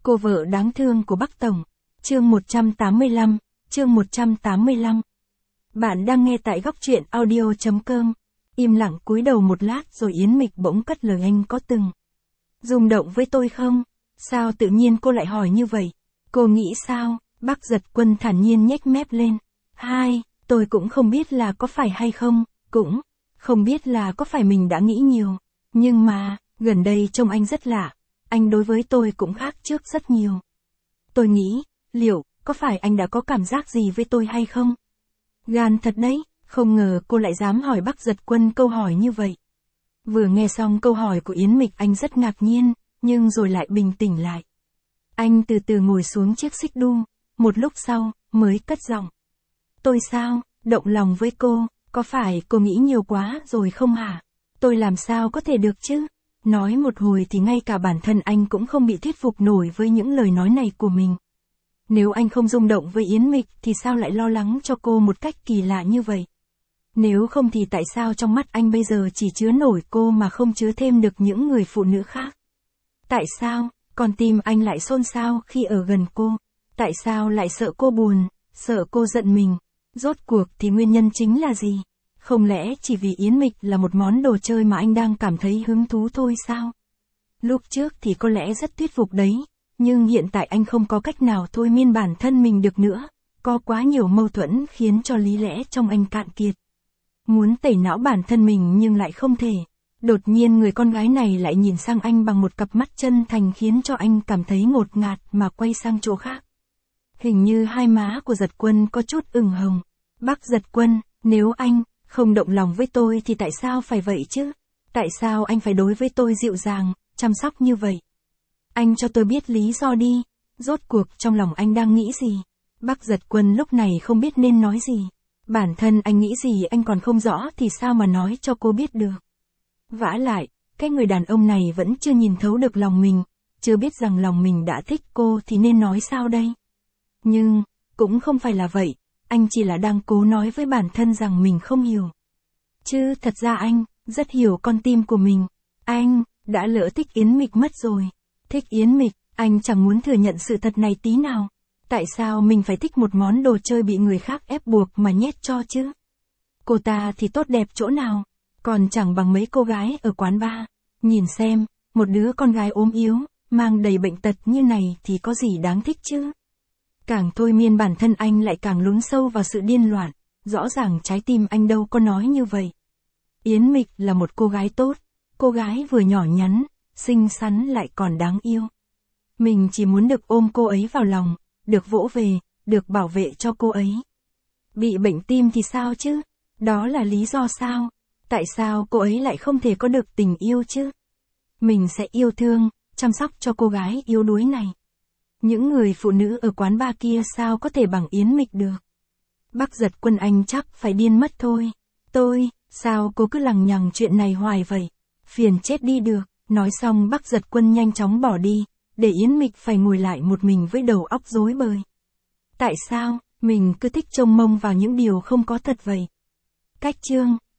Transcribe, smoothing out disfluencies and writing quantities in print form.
Cô vợ đáng thương của Bắc Tổng. Chương 185, chương 185. Bạn đang nghe tại góc truyện audio.com. Im lặng cúi đầu một lát rồi Yến Mịch bỗng cất lời, anh có từng rung động với tôi không? Sao tự nhiên cô lại hỏi như vậy? Cô nghĩ sao? Bác Giật Quân thản nhiên nhếch mép lên. Tôi cũng không biết là có phải hay không, cũng không biết là có phải mình đã nghĩ nhiều. Nhưng mà, gần đây trông anh rất lạ. Anh đối với tôi cũng khác trước rất nhiều. Tôi nghĩ, liệu, có phải anh đã có cảm giác gì với tôi hay không? Gan thật đấy, không ngờ cô lại dám hỏi Bác Giật Quân câu hỏi như vậy. Vừa nghe xong câu hỏi của Yến Mịch anh rất ngạc nhiên, nhưng rồi lại bình tĩnh lại. Anh từ từ ngồi xuống chiếc xích đu, một lúc sau, mới cất giọng. Tôi sao, động lòng với cô, có phải cô nghĩ nhiều quá rồi không hả? Tôi làm sao có thể được chứ? Nói một hồi thì ngay cả bản thân anh cũng không bị thuyết phục nổi với những lời nói này của mình. Nếu anh không rung động với Yến Mịch thì sao lại lo lắng cho cô một cách kỳ lạ như vậy? Nếu không thì tại sao trong mắt anh bây giờ chỉ chứa nổi cô mà không chứa thêm được những người phụ nữ khác? Tại sao, con tim anh lại xôn xao khi ở gần cô? Tại sao lại sợ cô buồn, sợ cô giận mình? Rốt cuộc thì nguyên nhân chính là gì? Không lẽ chỉ vì Yến Mịch là một món đồ chơi mà anh đang cảm thấy hứng thú thôi sao? Lúc trước thì có lẽ rất thuyết phục đấy, nhưng hiện tại anh không có cách nào thôi miên bản thân mình được nữa. Có quá nhiều mâu thuẫn khiến cho lý lẽ trong anh cạn kiệt. Muốn tẩy não bản thân mình nhưng lại không thể. Đột nhiên người con gái này lại nhìn sang anh bằng một cặp mắt chân thành khiến cho anh cảm thấy ngột ngạt mà quay sang chỗ khác. Hình như hai má của Giật Quân có chút ửng hồng. Bác Giật Quân, nếu anh không động lòng với tôi thì tại sao phải vậy chứ? Tại sao anh phải đối với tôi dịu dàng, chăm sóc như vậy? Anh cho tôi biết lý do đi, rốt cuộc trong lòng anh đang nghĩ gì? Bác Giật Quân lúc này không biết nên nói gì. Bản thân anh nghĩ gì anh còn không rõ thì sao mà nói cho cô biết được. Vả lại, cái người đàn ông này vẫn chưa nhìn thấu được lòng mình, chưa biết rằng lòng mình đã thích cô thì nên nói sao đây? Nhưng, cũng không phải là vậy, anh chỉ là đang cố nói với bản thân rằng mình không hiểu. Chứ thật ra anh, rất hiểu con tim của mình. Anh, đã lỡ thích Yến Mịch mất rồi. Thích Yến Mịch, anh chẳng muốn thừa nhận sự thật này tí nào. Tại sao mình phải thích một món đồ chơi bị người khác ép buộc mà nhét cho chứ? Cô ta thì tốt đẹp chỗ nào? Còn chẳng bằng mấy cô gái ở quán bar. Nhìn xem, một đứa con gái ốm yếu, mang đầy bệnh tật như này thì có gì đáng thích chứ? Càng thôi miên bản thân anh lại càng lún sâu vào sự điên loạn. Rõ ràng trái tim anh đâu có nói như vậy. Yến Mịch là một cô gái tốt. Cô gái vừa nhỏ nhắn, xinh xắn lại còn đáng yêu. Mình chỉ muốn được ôm cô ấy vào lòng, được vỗ về, được bảo vệ cho cô ấy. Bị bệnh tim thì sao chứ? Đó là lý do sao? Tại sao cô ấy lại không thể có được tình yêu chứ? Mình sẽ yêu thương, chăm sóc cho cô gái yếu đuối này. Những người phụ nữ ở quán bar kia sao có thể bằng Yến Mịch được? Bác Giật Quân anh chắc phải điên mất thôi. Sao cô cứ lằng nhằng chuyện này hoài vậy? Phiền chết đi được. Nói xong Bác Giật Quân nhanh chóng bỏ đi, để Yến Mịch phải ngồi lại một mình với đầu óc rối bời. Tại sao, mình cứ thích trông mông vào những điều không có thật vậy? Cách chương